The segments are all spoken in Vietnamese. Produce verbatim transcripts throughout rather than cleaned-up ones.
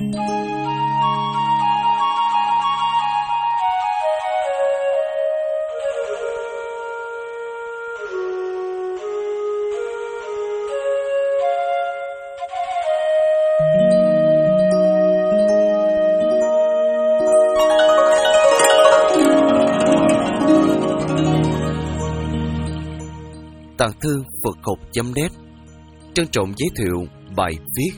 Tàng Thư Phật Học chấm net trân trọng giới thiệu bài viết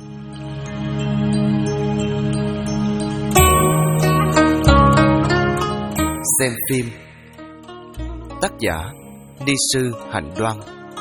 Xem phim. Tác giả Ni sư Hạnh Đoan.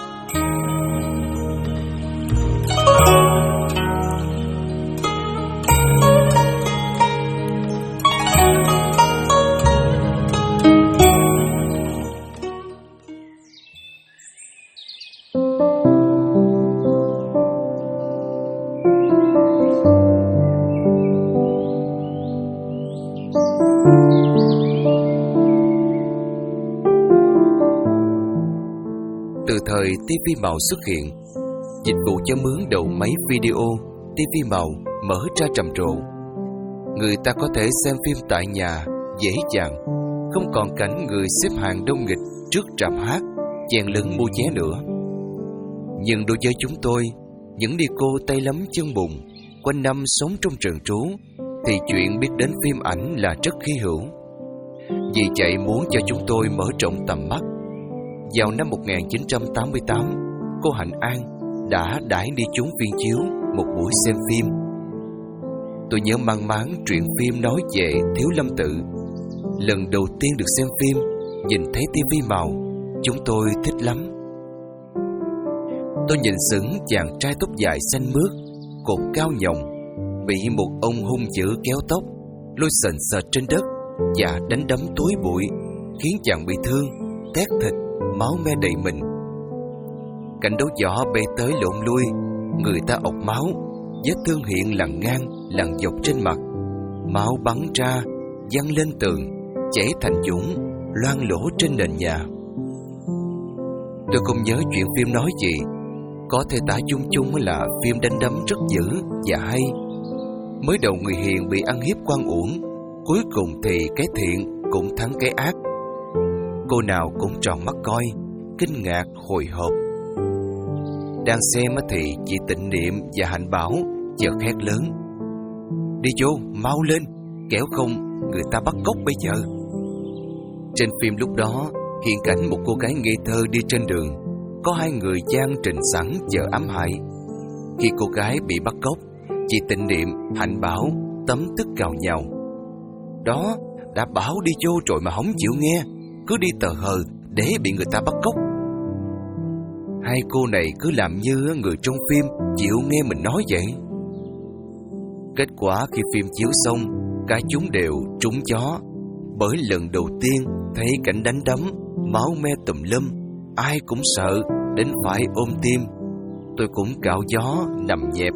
Từ thời ti vi màu xuất hiện, dịch vụ cho mướn đầu máy video ti vi màu mở ra trầm rộ. Người ta có thể xem phim tại nhà dễ dàng, không còn cảnh người xếp hàng đông nghịch trước rạp hát chen lấn mua vé nữa. Nhưng đối với chúng tôi, những đi cô tay lắm chân bùn quanh năm sống trong trường trú, thì chuyện biết đến phim ảnh là rất hy hữu. Vì vậy muốn cho chúng tôi mở rộng tầm mắt, vào năm một nghìn chín trăm tám mươi tám, cô Hạnh An đã đãi đi trúng viên chiếu một buổi xem phim. Tôi nhớ mang máng truyện phim nói về Thiếu Lâm Tự. Lần đầu tiên được xem phim, nhìn thấy ti vi màu, chúng tôi thích lắm. Tôi nhìn sững chàng trai tóc dài xanh mướt, cột cao nhồng, bị một ông hung dữ kéo tóc, lôi sền sệt trên đất và đánh đấm túi bụi, khiến chàng bị thương, tét thịt, máu me đầy mình. Cảnh đấu võ bê tới lộn lui, người ta ọc máu, vết thương hiện lằn ngang, lằn dọc trên mặt, máu bắn ra, văng lên tường, chảy thành dũng, loang lỗ trên nền nhà. Tôi không nhớ chuyện phim nói gì, có thể tả chung chung là phim đánh đấm rất dữ và hay. Mới đầu người hiền bị ăn hiếp oan uổng, cuối cùng thì cái thiện cũng thắng cái ác. Cô nào cũng tròn mắt coi, kinh ngạc hồi hộp. Đang xem thì chị Tịnh Niệm và Hạnh Bảo chợt hét lớn: "Đi vô, mau lên, kẻo không người ta bắt cóc bây giờ." Trên phim lúc đó hiện cảnh một cô gái ngây thơ đi trên đường, có hai người gian trình sẵn chờ ám hại. Khi cô gái bị bắt cóc, chị Tịnh Niệm, Hạnh Bảo tấm tức cào nhào: "Đó, đã bảo đi vô rồi mà không chịu nghe, cứ đi tờ hờ để bị người ta bắt cóc." Hai cô này cứ làm như người trong phim chịu nghe mình nói vậy. Kết quả khi phim chiếu xong, cả chúng đều trúng gió, bởi lần đầu tiên thấy cảnh đánh đấm, máu me tùm lum, ai cũng sợ đến phải ôm tim. Tôi cũng cạo gió nằm nhẹp.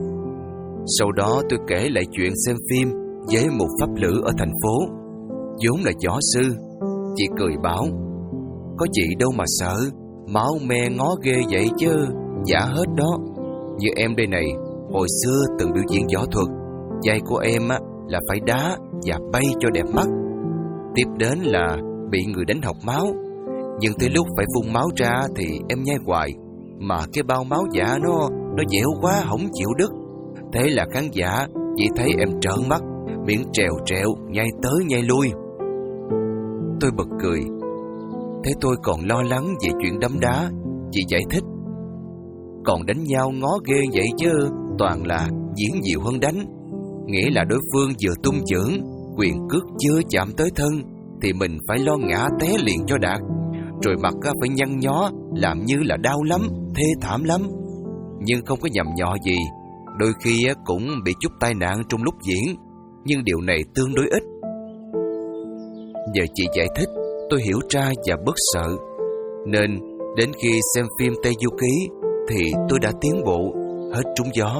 Sau đó tôi kể lại chuyện xem phim với một pháp lữ ở thành phố, vốn là võ sư. Chị cười bảo: "Có gì đâu mà sợ, máu me ngó ghê vậy chứ, giả hết đó. Như em đây này, hồi xưa từng biểu diễn võ thuật, vai của em á là phải đá và bay cho đẹp mắt. Tiếp đến là bị người đánh học máu, nhưng tới lúc phải phun máu ra thì em nhai hoài, mà cái bao máu giả nó nó dẻo quá không chịu đứt. Thế là khán giả chỉ thấy em trợn mắt, miệng trèo trèo, nhai tới nhai lui." Tôi bật cười. Thế tôi còn lo lắng về chuyện đấm đá, chị giải thích: "Còn đánh nhau ngó ghê vậy chứ, toàn là diễn nhiều hơn đánh. Nghĩa là đối phương vừa tung chưởng, quyền cước chưa chạm tới thân, thì mình phải lo ngã té liền cho đạt, rồi mặt phải nhăn nhó, làm như là đau lắm, thê thảm lắm. Nhưng không có nhầm nhọ gì, đôi khi cũng bị chút tai nạn trong lúc diễn, nhưng điều này tương đối ít." Nhờ chị giải thích, tôi hiểu ra và bớt sợ. Nên đến khi xem phim Tây Du Ký thì tôi đã tiến bộ, hết trúng gió.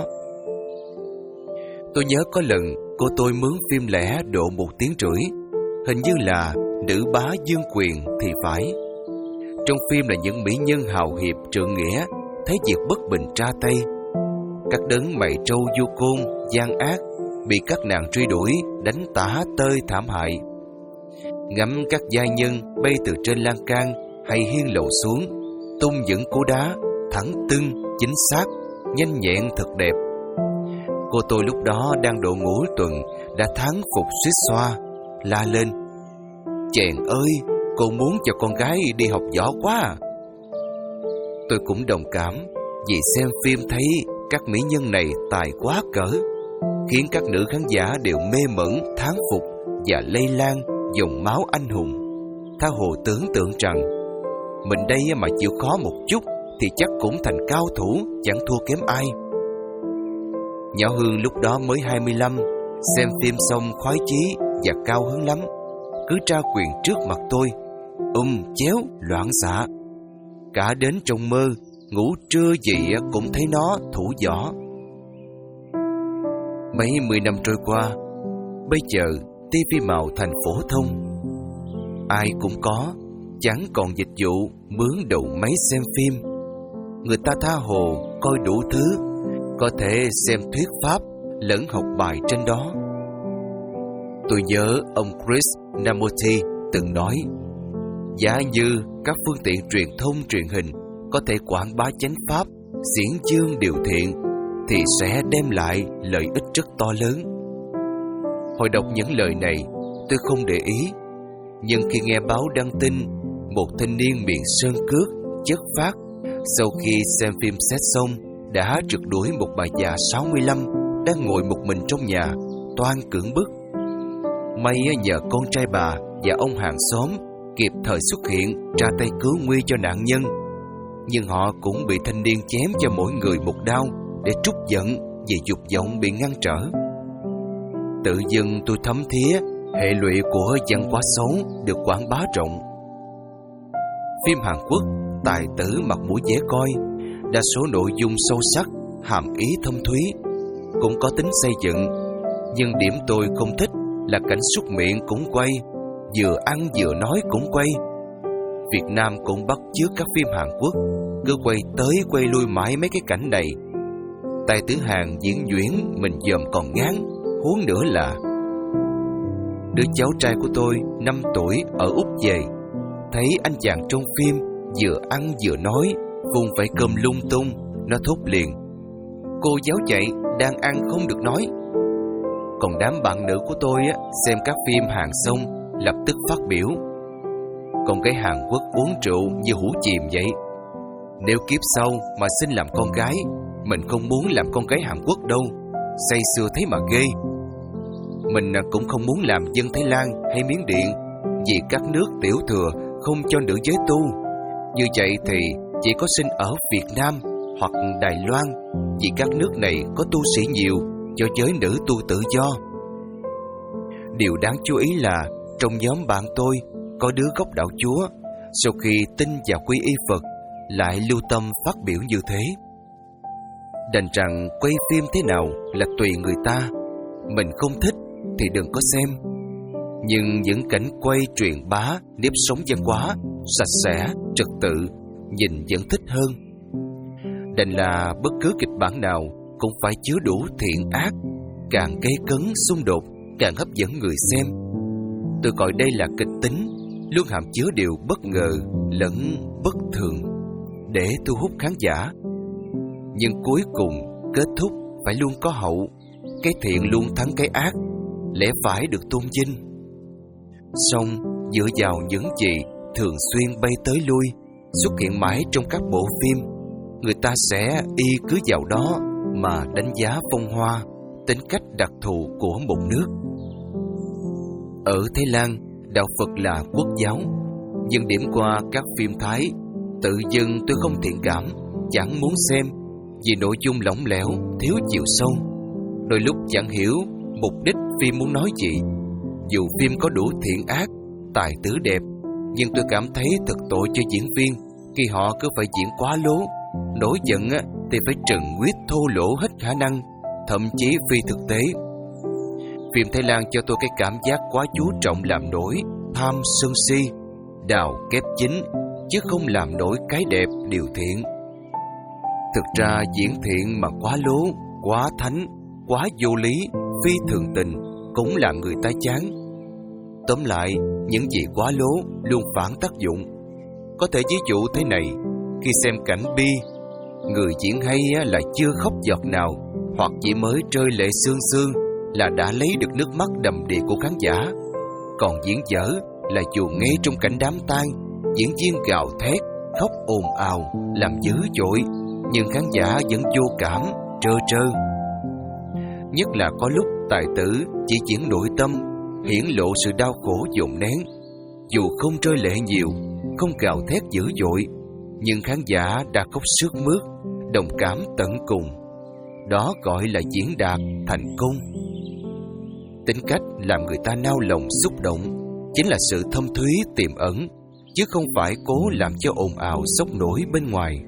Tôi nhớ có lần cô tôi mướn phim lẻ độ một tiếng rưỡi, hình như là Nữ Bá Dương Quyền thì phải. Trong phim là những mỹ nhân hào hiệp trượng nghĩa, thấy việc bất bình tra tay. Các đấng mày trâu du côn gian ác, bị các nàng truy đuổi, đánh tả tơi thảm hại. Ngắm các giai nhân bay từ trên lan can hay hiên lầu xuống, tung những cú đá thẳng tưng, chính xác, nhanh nhẹn thật đẹp. Cô tôi lúc đó đang độ ngũ tuần đã thắng phục suýt xoa, la lên: "Chàng ơi, cô muốn cho con gái đi học võ quá à?" Tôi cũng đồng cảm, vì xem phim thấy các mỹ nhân này tài quá cỡ, khiến các nữ khán giả đều mê mẩn, thán phục và lây lan dòng máu anh hùng. Tha hồ tưởng tượng rằng mình đây mà chịu khó một chút thì chắc cũng thành cao thủ, chẳng thua kém ai. Nhỏ Hương lúc đó mới hai mươi lăm, xem phim xong khoái chí và cao hứng lắm, cứ tra quyền trước mặt tôi, um chéo loạn xạ. Cả đến trong mơ, ngủ trưa gì cũng thấy nó thủ võ. Mấy mươi năm trôi qua, bây giờ ti vi màu thành phổ thông. Ai cũng có, chẳng còn dịch vụ mướn đầu máy xem phim. Người ta tha hồ coi đủ thứ, có thể xem thuyết pháp lẫn học bài trên đó. Tôi nhớ ông Chris Namothi từng nói, giả như các phương tiện truyền thông truyền hình có thể quảng bá chánh pháp, diễn dương điều thiện, thì sẽ đem lại lợi ích rất to lớn. Hồi đọc những lời này, tôi không để ý, nhưng khi nghe báo đăng tin một thanh niên miền sơn cước, chất phác, sau khi xem phim xét xong đã trượt đuổi một bà già sáu mươi lăm đang ngồi một mình trong nhà, toan cưỡng bức. May nhờ con trai bà và ông hàng xóm kịp thời xuất hiện ra tay cứu nguy cho nạn nhân, nhưng họ cũng bị thanh niên chém cho mỗi người một đao để trút giận vì dục vọng bị ngăn trở. Tự dưng tôi thấm thía hệ lụy của văn hóa xấu được quảng bá rộng. Phim Hàn Quốc tài tử mặt mũi dễ coi, đa số nội dung sâu sắc, hàm ý thâm thúy, cũng có tính xây dựng. Nhưng điểm tôi không thích là cảnh súc miệng cũng quay, vừa ăn vừa nói cũng quay. Việt Nam cũng bắt chước các phim Hàn Quốc, cứ quay tới quay lui mãi mấy cái cảnh này. Tài tử Hàn diễn duyễn mình dòm còn ngán, huống nữa là đứa cháu trai của tôi năm tuổi ở Úc về, thấy anh chàng trong phim vừa ăn vừa nói, vung vẩy cơm lung tung, nó thốt liền: "Cô giáo chạy, đang ăn không được nói." Còn đám bạn nữ của tôi á, xem các phim Hàn xong lập tức phát biểu: "Con gái Hàn Quốc uống rượu như hũ chìm vậy. Nếu kiếp sau mà sinh làm con gái, mình không muốn làm con gái Hàn Quốc đâu, say sưa thấy mà ghê. Mình cũng không muốn làm dân Thái Lan hay Miến Điện, vì các nước tiểu thừa không cho nữ giới tu. Như vậy thì chỉ có sinh ở Việt Nam hoặc Đài Loan, vì các nước này có tu sĩ nhiều, cho giới nữ tu tự do." Điều đáng chú ý là trong nhóm bạn tôi có đứa gốc đạo Chúa, sau khi tin vào quy y Phật lại lưu tâm phát biểu như thế. Đành rằng quay phim thế nào là tùy người ta, mình không thích thì đừng có xem. Nhưng những cảnh quay truyền bá nếp sống văn hóa sạch sẽ, trật tự, nhìn vẫn thích hơn. Đành là bất cứ kịch bản nào cũng phải chứa đủ thiện ác, càng gây cấn xung đột càng hấp dẫn người xem. Tôi gọi đây là kịch tính, luôn hàm chứa điều bất ngờ lẫn bất thường để thu hút khán giả. Nhưng cuối cùng kết thúc phải luôn có hậu, cái thiện luôn thắng cái ác, lẽ phải được tôn vinh. Song dựa vào những gì thường xuyên bay tới lui, xuất hiện mãi trong các bộ phim, người ta sẽ y cứ vào đó mà đánh giá phong hoa, tính cách đặc thù của một nước. Ở Thái Lan, đạo Phật là quốc giáo, nhưng điểm qua các phim Thái, tự dưng tôi không thiện cảm, chẳng muốn xem, vì nội dung lỏng lẻo, thiếu chiều sâu. Đôi lúc chẳng hiểu mục đích phim muốn nói gì. Dù phim có đủ thiện ác, tài tử đẹp, nhưng tôi cảm thấy thật tội cho diễn viên khi họ cứ phải diễn quá lố. Nổi giận thì phải trần quyết thô lỗ hết khả năng, thậm chí phi thực tế. Phim Thái Lan cho tôi cái cảm giác quá chú trọng làm nổi, tham sân si, đào kép chính, chứ không làm nổi cái đẹp điều thiện. Thực ra diễn thiện mà quá lố, quá thánh, quá vô lý, phi thường tình cũng làm người ta chán. Tóm lại, những gì quá lố luôn phản tác dụng. Có thể ví dụ thế này: khi xem cảnh bi, người diễn hay là chưa khóc giọt nào, hoặc chỉ mới rơi lệ sương sương là đã lấy được nước mắt đầm đìa của khán giả. Còn diễn dở là dù ngay trong cảnh đám tang, diễn viên gào thét, khóc ồn ào, làm dữ dội, nhưng khán giả vẫn vô cảm, trơ trơ. Nhất là có lúc tài tử chỉ diễn nội tâm, hiển lộ sự đau khổ dồn nén. Dù không rơi lệ nhiều, không gào thét dữ dội, nhưng khán giả đã khóc sướt mướt, đồng cảm tận cùng. Đó gọi là diễn đạt thành công. Tính cách làm người ta nao lòng xúc động chính là sự thâm thúy tiềm ẩn, chứ không phải cố làm cho ồn ào sốc nổi bên ngoài.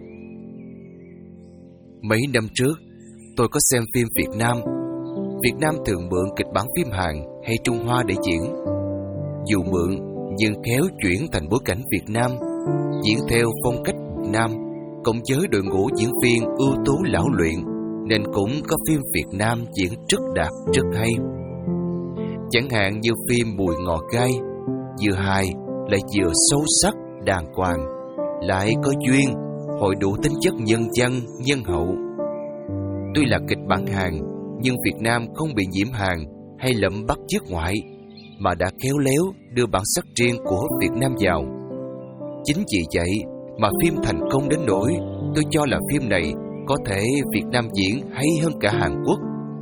Mấy năm trước, tôi có xem phim Việt Nam. Việt Nam thường mượn kịch bản phim Hàn hay Trung Hoa để diễn. Dù mượn, nhưng khéo chuyển thành bối cảnh Việt Nam, diễn theo phong cách Việt Nam, cộng với đội ngũ diễn viên ưu tú lão luyện, nên cũng có phim Việt Nam diễn rất đạt, rất hay. Chẳng hạn như phim Mùi Ngò Gai, vừa hài lại vừa sâu sắc, đàng hoàng, lại có duyên, hội đủ tính chất nhân văn, nhân hậu. Tuy là kịch bản Hàn, nhưng Việt Nam không bị nhiễm Hàn hay lậm bắt chước ngoại, mà đã khéo léo đưa bản sắc riêng của Việt Nam vào. Chính vì vậy mà phim thành công đến nỗi tôi cho là phim này có thể Việt Nam diễn hay hơn cả Hàn Quốc.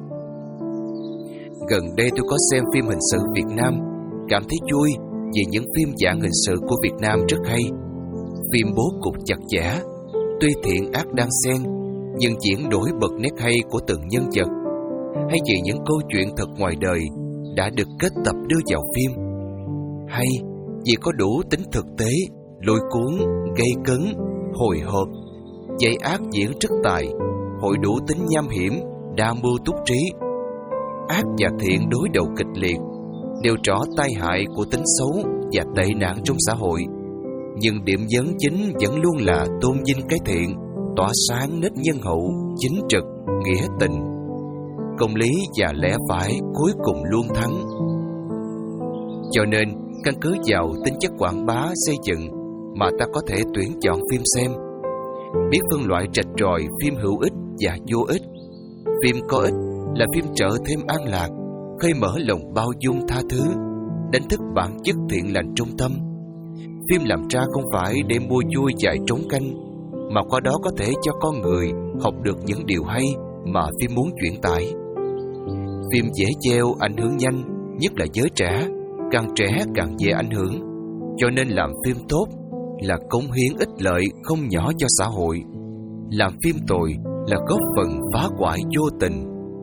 Gần đây tôi có xem phim hình sự Việt Nam, cảm thấy vui vì những phim dạng hình sự của Việt Nam rất hay. Phim bố cục chặt chẽ, tuy thiện ác đang xen, nhưng diễn nổi bật nét hay của từng nhân vật, hay vì những câu chuyện thật ngoài đời đã được kết tập đưa vào phim, hay vì có đủ tính thực tế, lôi cuốn, gây cấn, hồi hộp, dạy ác diễn rất tài, hội đủ tính nham hiểm, đa mưu túc trí. Ác và thiện đối đầu kịch liệt, nêu rõ tai hại của tính xấu và tệ nạn trong xã hội, nhưng điểm nhấn chính vẫn luôn là tôn vinh cái thiện, tỏa sáng nét nhân hậu, chính trực, nghĩa tình. Công lý và lẽ phải cuối cùng luôn thắng. Cho nên, căn cứ vào tính chất quảng bá xây dựng mà ta có thể tuyển chọn phim xem, biết phân loại rạch ròi phim hữu ích và vô ích. Phim có ích là phim trở thêm an lạc, khơi mở lòng bao dung tha thứ, đánh thức bản chất thiện lành trong tâm. Phim làm ra không phải để mua vui chạy trống canh, mà qua đó có thể cho con người học được những điều hay mà phim muốn truyền tải. Phim dễ gieo, ảnh hưởng nhanh, nhất là giới trẻ, càng trẻ càng dễ ảnh hưởng. Cho nên làm phim tốt là cống hiến ích lợi không nhỏ cho xã hội. Làm phim tồi là góp phần phá hoại vô tình.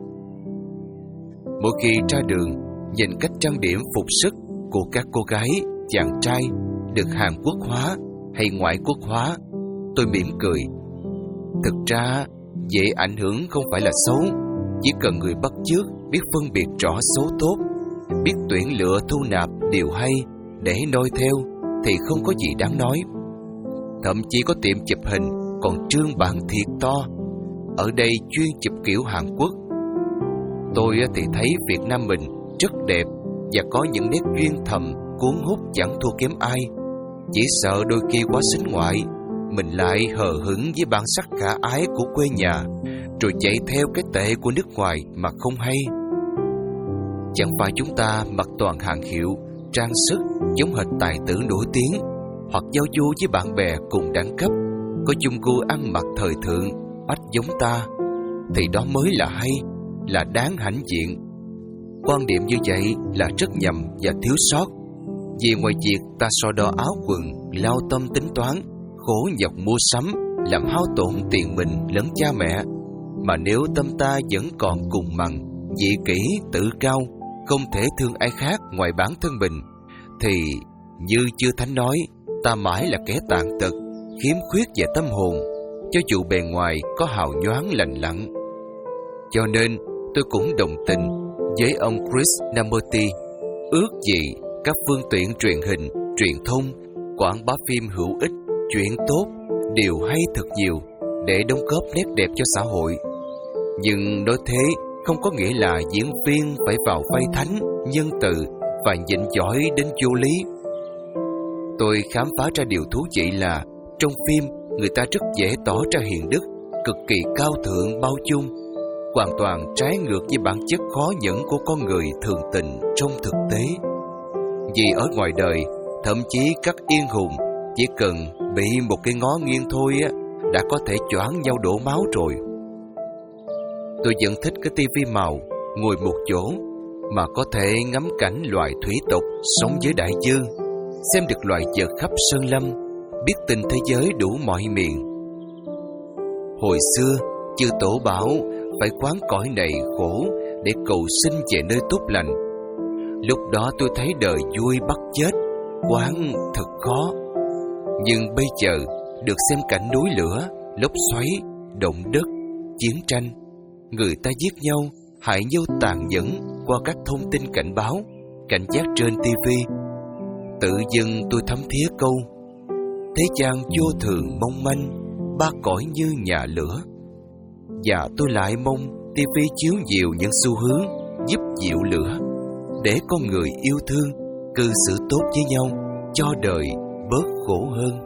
Mỗi khi ra đường, nhìn cách trang điểm phục sức của các cô gái, chàng trai được Hàn Quốc hóa hay ngoại quốc hóa, tôi mỉm cười. Thực ra, dễ ảnh hưởng không phải là xấu, chỉ cần người bắt chước biết phân biệt rõ xấu tốt, biết tuyển lựa thu nạp điều hay để noi theo thì không có gì đáng nói. Thậm chí có tiệm chụp hình còn trương bản thiệt to, ở đây chuyên chụp kiểu Hàn Quốc. Tôi thì thấy Việt Nam mình rất đẹp và có những nét duyên thầm cuốn hút chẳng thua kém ai. Chỉ sợ đôi khi quá xính ngoại, mình lại hờ hững với bản sắc khả ái của quê nhà, rồi chạy theo cái tệ của nước ngoài mà không hay. Chẳng phải chúng ta mặc toàn hàng hiệu, trang sức giống hệt tài tử nổi tiếng, hoặc giao du với bạn bè cùng đẳng cấp, có chung gu ăn mặc thời thượng, oách giống ta, thì đó mới là hay, là đáng hãnh diện. Quan điểm như vậy là rất nhầm và thiếu sót. Vì ngoài việc ta so đo áo quần, lao tâm tính toán, khổ nhọc mua sắm, làm hao tổn tiền mình lẫn cha mẹ, mà nếu tâm ta vẫn còn cùng mằng, dị kỷ, tự cao, không thể thương ai khác ngoài bản thân mình, thì như Chư Thánh nói, ta mãi là kẻ tàn tật, khiếm khuyết về tâm hồn, cho dù bề ngoài có hào nhoáng lành lặn. Cho nên tôi cũng đồng tình với ông Krishnamurti, ước gì các phương tiện truyền hình, truyền thông, quảng bá phim hữu ích, chuyện tốt, điều hay thật nhiều để đóng góp nét đẹp cho xã hội. Nhưng nói thế không có nghĩa là diễn viên phải vào vai thánh, nhân từ và nhịn giỏi đến vô lý. Tôi khám phá ra điều thú vị là trong phim người ta rất dễ tỏ ra hiền đức, cực kỳ cao thượng bao dung, hoàn toàn trái ngược với bản chất khó nhẫn của con người thường tình trong thực tế. Vì ở ngoài đời, thậm chí các yên hùng chỉ cần bị một cái ngó nghiêng thôi á, đã có thể choáng nhau đổ máu rồi. Tôi vẫn thích cái tivi màu, ngồi một chỗ mà có thể ngắm cảnh loài thủy tộc sống dưới đại dương, xem được loài vật khắp sơn lâm, biết tin thế giới đủ mọi miền. Hồi xưa, chư tổ bảo phải quán cõi này khổ để cầu sinh về nơi tốt lành. Lúc đó tôi thấy đời vui bắt chết, quán thật khó. Nhưng bây giờ, được xem cảnh núi lửa, lốc xoáy, động đất, chiến tranh, người ta giết nhau, hại nhau tàn nhẫn qua các thông tin cảnh báo, cảnh giác trên tivi. Tự dưng tôi thấm thía câu: thế gian vô thường mong manh, ba cõi như nhà lửa. Và tôi lại mong tivi chiếu nhiều những xu hướng giúp dịu lửa, để con người yêu thương, cư xử tốt với nhau, cho đời bớt khổ hơn.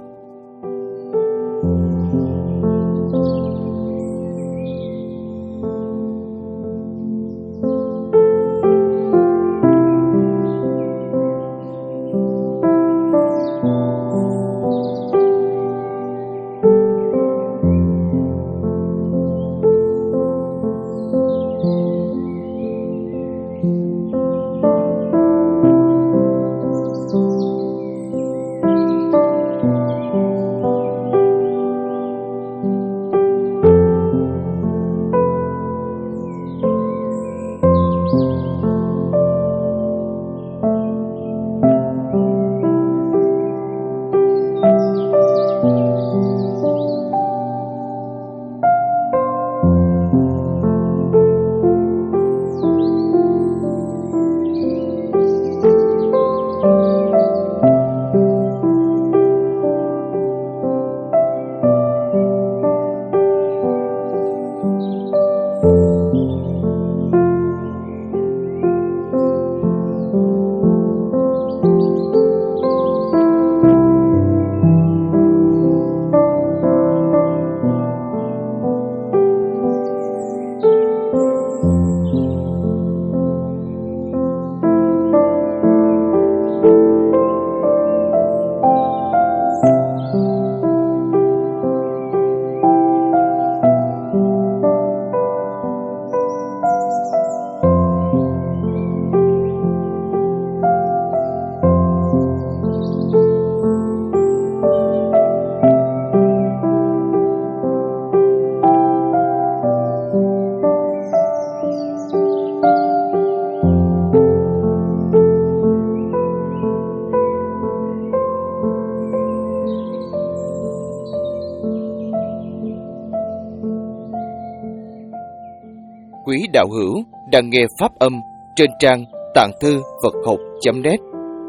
Quý đạo hữu đang nghe pháp âm trên trang tạng thư Phật học chấm net.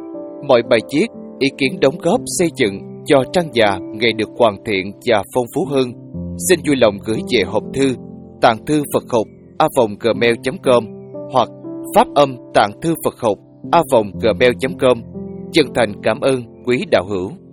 Mọi bài viết, ý kiến đóng góp xây dựng cho trang già ngày được hoàn thiện và phong phú hơn, xin vui lòng gửi về hộp thư tạng thư Phật học a vòng gmail chấm com hoặc pháp âm tạng thư Phật học a vòng gmail chấm com. Chân thành cảm ơn quý đạo hữu.